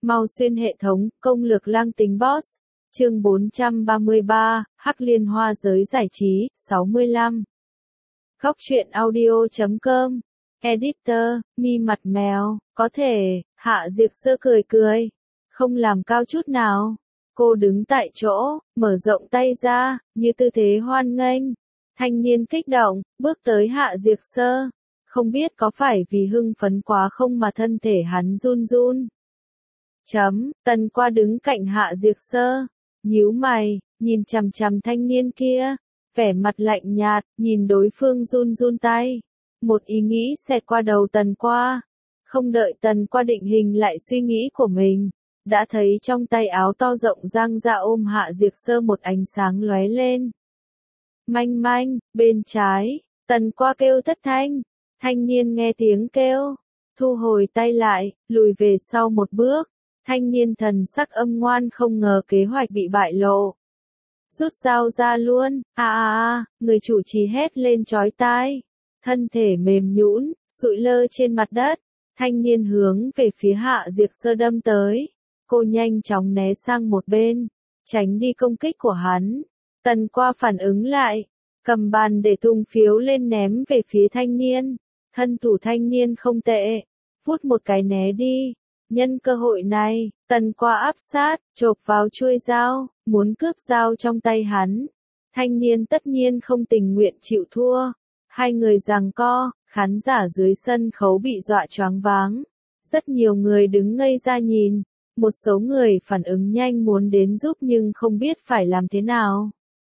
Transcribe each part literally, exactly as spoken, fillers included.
Mau xuyên hệ thống, công lược lang tính boss. Chương bốn trăm ba mươi ba, Hắc Liên Hoa giới giải trí, sáu mươi lăm. Góc truyện audio chấm com. Editor, mi mặt mèo, có thể, Hạ Diệc Sơ cười cười. Không làm cao chút nào. Cô đứng tại chỗ, mở rộng tay ra, như tư thế hoan nghênh. Thanh niên kích động, bước tới Hạ Diệc Sơ. Không biết có phải vì hưng phấn quá không mà thân thể hắn run run. Chấm, Tần Qua đứng cạnh Hạ Diệc Sơ. Nhíu mày, nhìn chằm chằm thanh niên kia. Vẻ mặt lạnh nhạt, nhìn đối phương run run tay. Một ý nghĩ xẹt qua đầu Tần Qua. Không đợi Tần Qua định hình lại suy nghĩ của mình. Đã thấy trong tay áo to rộng dang ra ôm Hạ Diệc Sơ một ánh sáng lóe lên. Manh manh, bên trái, Tần Qua kêu thất thanh. Thanh niên nghe tiếng kêu, thu hồi tay lại, lùi về sau một bước. Thanh niên thần sắc âm ngoan không ngờ kế hoạch bị bại lộ. Rút dao ra luôn, à à à, người chủ trì hét lên chói tai. Thân thể mềm nhũn, sụi lơ trên mặt đất. Thanh niên hướng về phía Hạ Diệc Sơ đâm tới. Cô nhanh chóng né sang một bên, tránh đi công kích của hắn. Tần Qua phản ứng lại, cầm bàn để tung phiếu lên ném về phía thanh niên. Thân thủ thanh niên không tệ, phút một cái né đi. Nhân cơ hội này, Tần Qua áp sát, chộp vào chuôi dao, muốn cướp dao trong tay hắn. Thanh niên tất nhiên không tình nguyện chịu thua. Hai người giằng co, khán giả dưới sân khấu bị dọa choáng váng. Rất nhiều người đứng ngây ra nhìn. Một số người phản ứng nhanh muốn đến giúp nhưng không biết phải làm thế nào.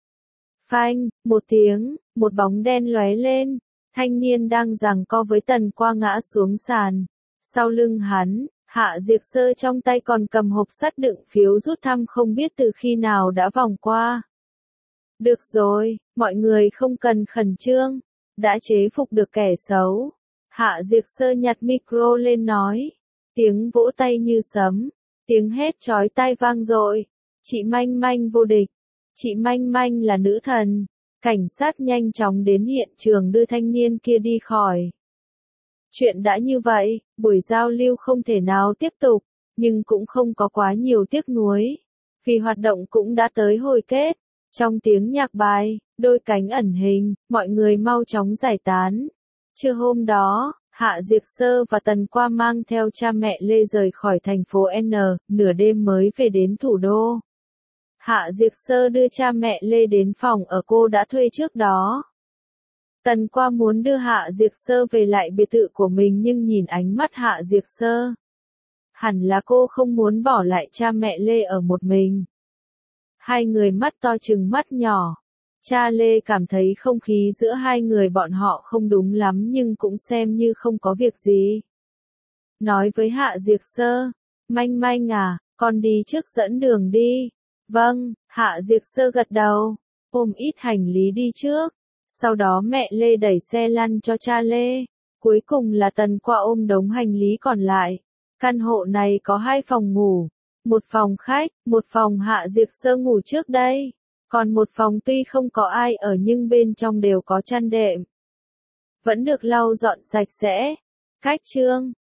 Phanh, một tiếng, một bóng đen lóe lên. Thanh niên đang giằng co với Tần Qua ngã xuống sàn. Sau lưng hắn, Hạ Diệc Sơ trong tay còn cầm hộp sắt đựng phiếu rút thăm không biết từ khi nào đã vòng qua. Được rồi, mọi người không cần khẩn trương. Đã chế phục được kẻ xấu. Hạ Diệc Sơ nhặt micro lên nói. Tiếng vỗ tay như sấm. Tiếng hét chói tai vang dội. Chị Manh Manh vô địch. Chị Manh Manh là nữ thần. Cảnh sát nhanh chóng đến hiện trường đưa thanh niên kia đi khỏi. Chuyện đã như vậy, buổi giao lưu không thể nào tiếp tục, nhưng cũng không có quá nhiều tiếc nuối. Vì hoạt động cũng đã tới hồi kết. Trong tiếng nhạc bài, đôi cánh ẩn hình, mọi người mau chóng giải tán. Trưa hôm đó, Hạ Diệc Sơ và Tần Qua mang theo cha mẹ Lê rời khỏi thành phố N, nửa đêm mới về đến thủ đô. Hạ Diệc Sơ đưa cha mẹ Lê đến phòng ở cô đã thuê trước đó. Tần Qua muốn đưa Hạ Diệc Sơ về lại biệt thự của mình nhưng nhìn ánh mắt Hạ Diệc Sơ. Hẳn là cô không muốn bỏ lại cha mẹ Lê ở một mình. Hai người mắt to chừng mắt nhỏ. Cha Lê cảm thấy không khí giữa hai người bọn họ không đúng lắm nhưng cũng xem như không có việc gì. Nói với Hạ Diệc Sơ, Manh Manh à, con đi trước dẫn đường đi. Vâng, Hạ Diệc Sơ gật đầu, ôm ít hành lý đi trước. Sau đó mẹ Lê đẩy xe lăn cho cha Lê. Cuối cùng là Tần Qua ôm đống hành lý còn lại. Căn hộ này có hai phòng ngủ. Một phòng khách, một phòng Hạ Diệc Sơ ngủ trước đây. Còn một phòng tuy không có ai ở nhưng bên trong đều có chăn đệm. Vẫn được lau dọn sạch sẽ. Cách chương